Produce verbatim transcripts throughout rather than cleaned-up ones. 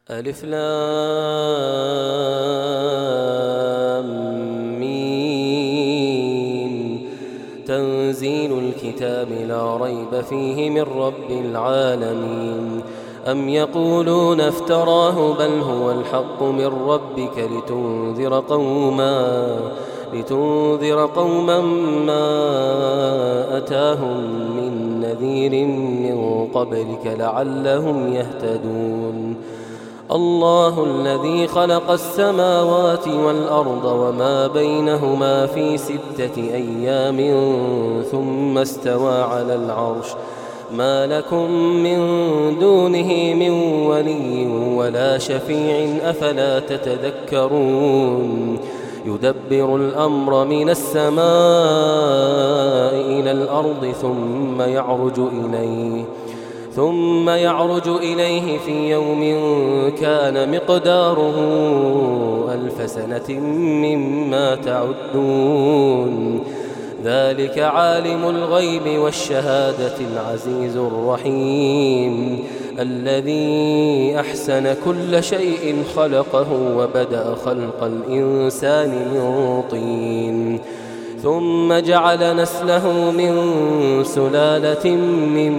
ألف لام ميم. تنزيل الكتاب لا ريب فيه من رب العالمين. أم يقولون افتراه بل هو الحق من ربك لتنذر قوما لتنذر قوما ما أتاهم من نذير من قبلك لعلهم يهتدون. الله الذي خلق السماوات والأرض وما بينهما في ستة أيام ثم استوى على العرش ما لكم من دونه من ولي ولا شفيع أفلا تتذكرون. يدبر الأمر من السماء إلى الأرض ثم يعرج إليه ثم يعرج إليه في يوم كان مقداره ألف سنة مما تعدون. ذلك عالم الغيب والشهادة العزيز الرحيم الذي أحسن كل شيء خلقه وبدأ خلق الإنسان من طين ثم جعل نسله من سلالة من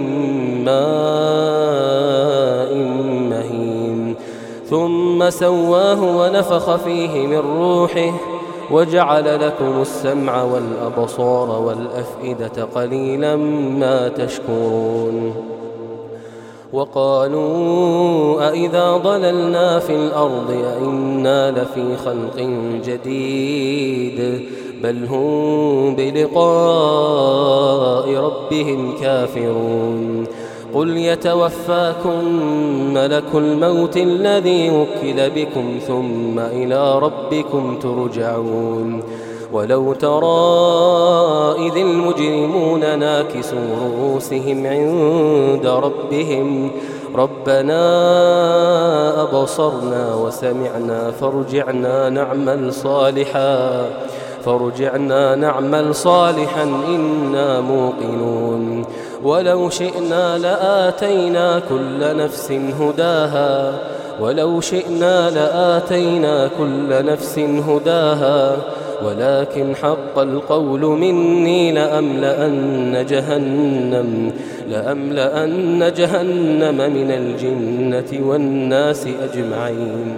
ماء مهين ثم سواه ونفخ فيه من روحه وجعل لكم السمع والأبصار والأفئدة قليلا ما تشكرون. وقالوا أئذا ضللنا في الأرض أئنا لفي خلق جديد بل هم بلقاء ربهم كافرون. قل يتوفاكم ملك الموت الذي وكل بكم ثم إلى ربكم ترجعون. ولو ترى إذ المجرمون ناكسوا رؤوسهم عند ربهم ربنا أبصرنا وسمعنا فارجعنا نعمل صالحا فارجعنا نعمل صالحا إنا موقنون. ولو شئنا لآتينا كل نفس هداها ولو شئنا لآتينا كل نفس هداها ولكن حق القول مني لأملأن جهنم لأملأن جهنم من الجنة والناس أجمعين.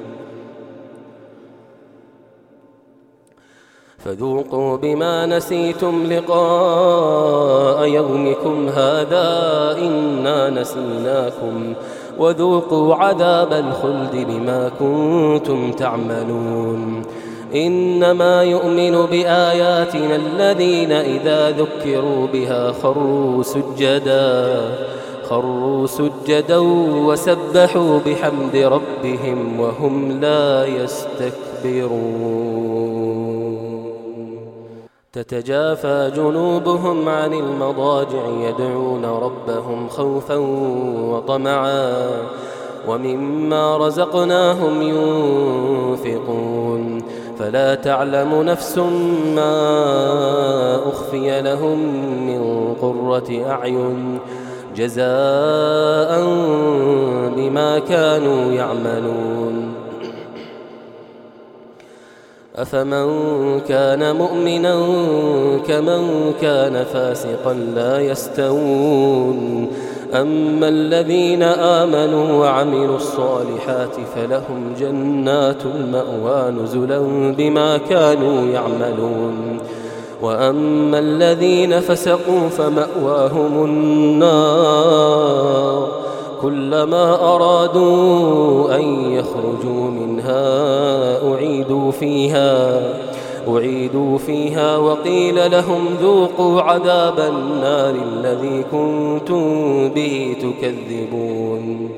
فذوقوا بما نسيتم لقاء يومكم هذا إنا نسيناكم وذوقوا عذاب الخلد بما كنتم تعملون. إنما يؤمن بآياتنا الذين إذا ذكروا بها خروا سجدا خروا سجدا وسبحوا بحمد ربهم وهم لا يستكبرون. تتجافى جنوبهم عن المضاجع يدعون ربهم خوفا وطمعا ومما رزقناهم ينفقون. فلا تعلم نفس ما أخفي لهم من قرة أعين جزاء بما كانوا يعملون. أفمن كان مؤمنا كمن كان فاسقا لا يستوون. أما الذين آمنوا وعملوا الصالحات فلهم جنات المأوى نزلا بما كانوا يعملون. وأما الذين فسقوا فمأواهم النار كلما أرادوا أن يخرجوا منها أعيدوا فيها أعيدوا فيها وقيل لهم ذوقوا عذاب النار الذي كنتم به تكذبون.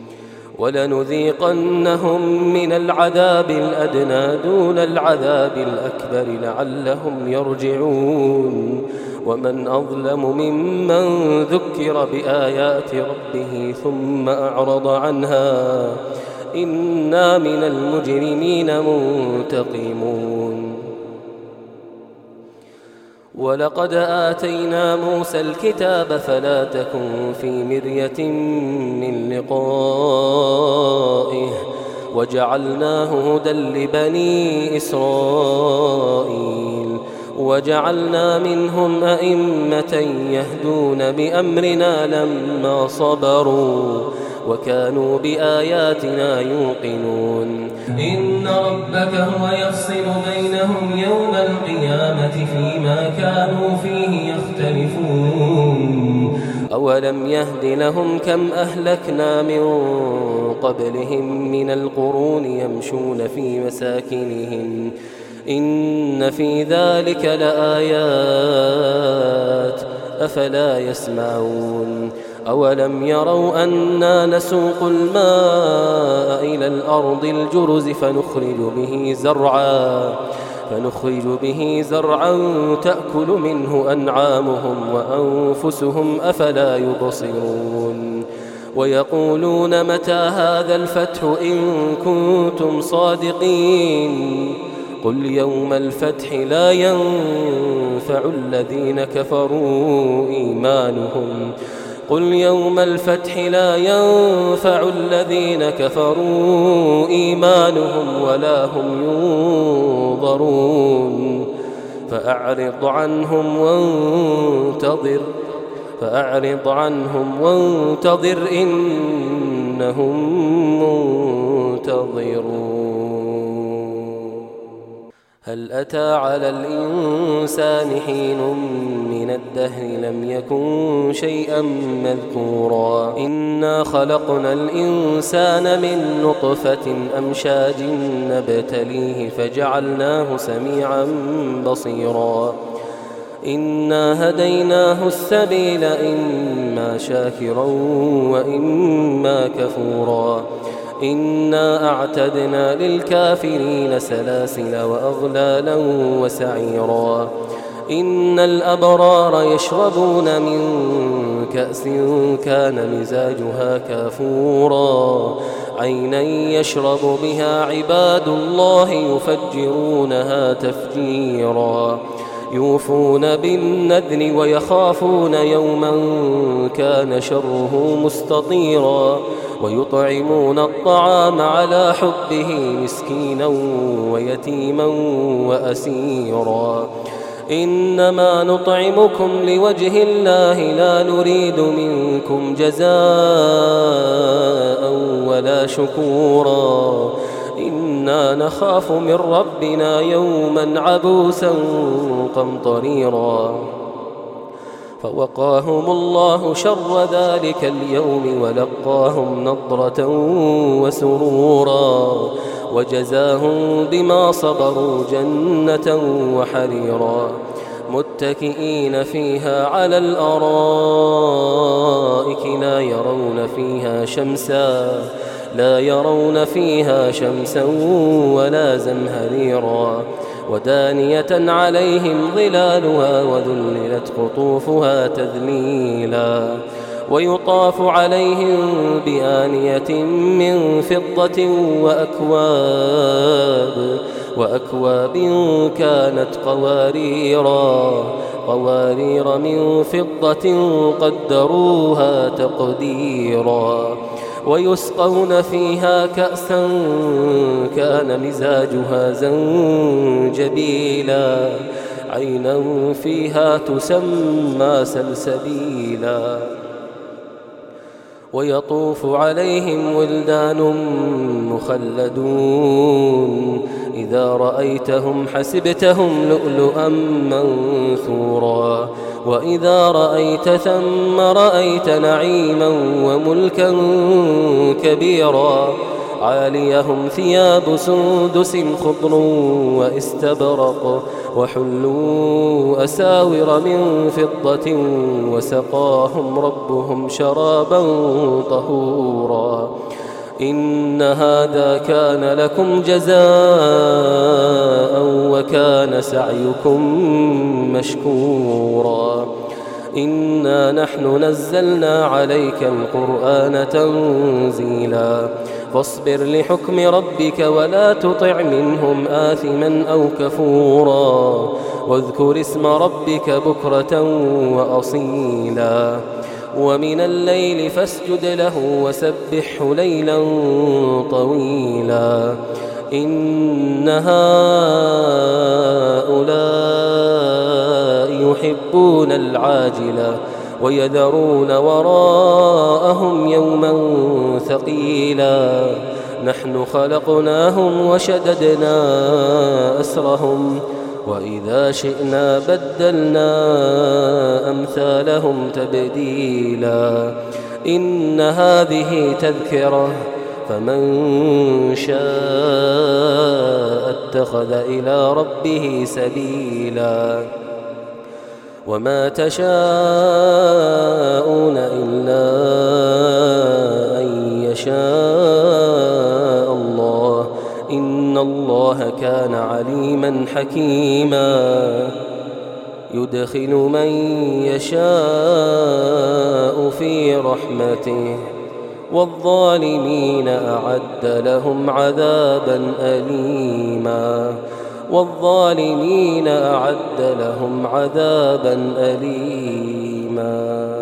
ولنذيقنهم من العذاب الأدنى دون العذاب الأكبر لعلهم يرجعون. ومن أظلم ممن ذكر بآيات ربه ثم أعرض عنها إنا من المجرمين منتقمون. ولقد آتينا موسى الكتاب فلا تكن في مرية من لقائه وجعلناه هدى لبني إسرائيل وجعلنا منهم أئمة يهدون بأمرنا لما صبروا وكانوا بآياتنا يوقنون إن ربك هو يفصل بينهم يوم القيامة فيما كانوا فيه يختلفون أولم يهد لهم كم أهلكنا من قبلهم من القرون يمشون في مساكنهم إن في ذلك لآيات أفلا يسمعون أولم يروا أنا نسوق الماء إلى الأرض الجرز فنخرج به زرعا فنخرج به زرعا تأكل منه أنعامهم وأنفسهم أفلا يبصرون ويقولون متى هذا الفتح إن كنتم صادقين قل يوم الفتح لا ينفع الذين كفروا إيمانهم قل يوم الفتح لا ينفع الذين كفروا إيمانهم ولا هم ينظرون فأعرض عنهم وانتظر فأعرض عنهم وانتظر إنهم منتظرون هل أتى على الإنسان حين من الدهر لم يكن شيئا مذكورا إنا خلقنا الإنسان من نطفة أمشاج نبتليه فجعلناه سميعا بصيرا إنا هديناه السبيل إما شاكرا وإما كفورا إنا أعتدنا للكافرين سلاسل وأغلالا وسعيرا إن الأبرار يشربون من كأس كان مزاجها كافورا عينا يشرب بها عباد الله يفجرونها تفجيرا يوفون بالنذر ويخافون يوما كان شره مستطيرا ويطعمون الطعام على حبه مسكينا ويتيما وأسيرا إنما نطعمكم لوجه الله لا نريد منكم جزاء ولا شكورا إنا نخاف من ربنا يوما عبوسا قمطريرا فوقاهم الله شر ذلك اليوم ولقاهم نضرة وسرورا وجزاهم بما صبروا جنة وحريرا متكئين فيها على الأرائك لا يرون فيها شمسا لا يرون فيها شمسا ولا زمهريرا ودانية عليهم ظلالها وذللت قطوفها تذليلا ويطاف عليهم بآنية من فضة وأكواب وأكواب كانت قواريرا قوارير من فضة قدروها تقديرا ويسقون فيها كأسا كان مزاجها زنجبيلا عينا فيها تسمى سلسبيلا ويطوف عليهم ولدان مخلدون إذا رأيتهم حسبتهم لؤلؤا منثورا وإذا رأيت ثم رأيت نعيما وملكا كبيرا عاليهم ثياب سندس خضر واستبرق وحلوا أساور من فضة وسقاهم ربهم شرابا طهورا إن هذا كان لكم جزاء وكان سعيكم مشكورا إنا نحن نزلنا عليك القرآن تنزيلا فاصبر لحكم ربك ولا تطع منهم آثما أو كفورا واذكر اسم ربك بكرة وأصيلا ومن الليل فاسجد له وسبحه ليلا طويلا إن هؤلاء يحبون العاجلة ويذرون وراءهم يوما ثقيلا نحن خلقناهم وشددنا أسرهم وإذا شئنا بدلنا أمثالهم تبديلا إن هذه تذكرة فمن شاء اتخذ إلى ربه سبيلا وما تشاءون إلا أن يشاء الله إن الله كان عليما حكيما يدخل من يشاء في رحمته والظالمين أعد لهم عذابا أليما والظالمين أعد لهم عذابا أليما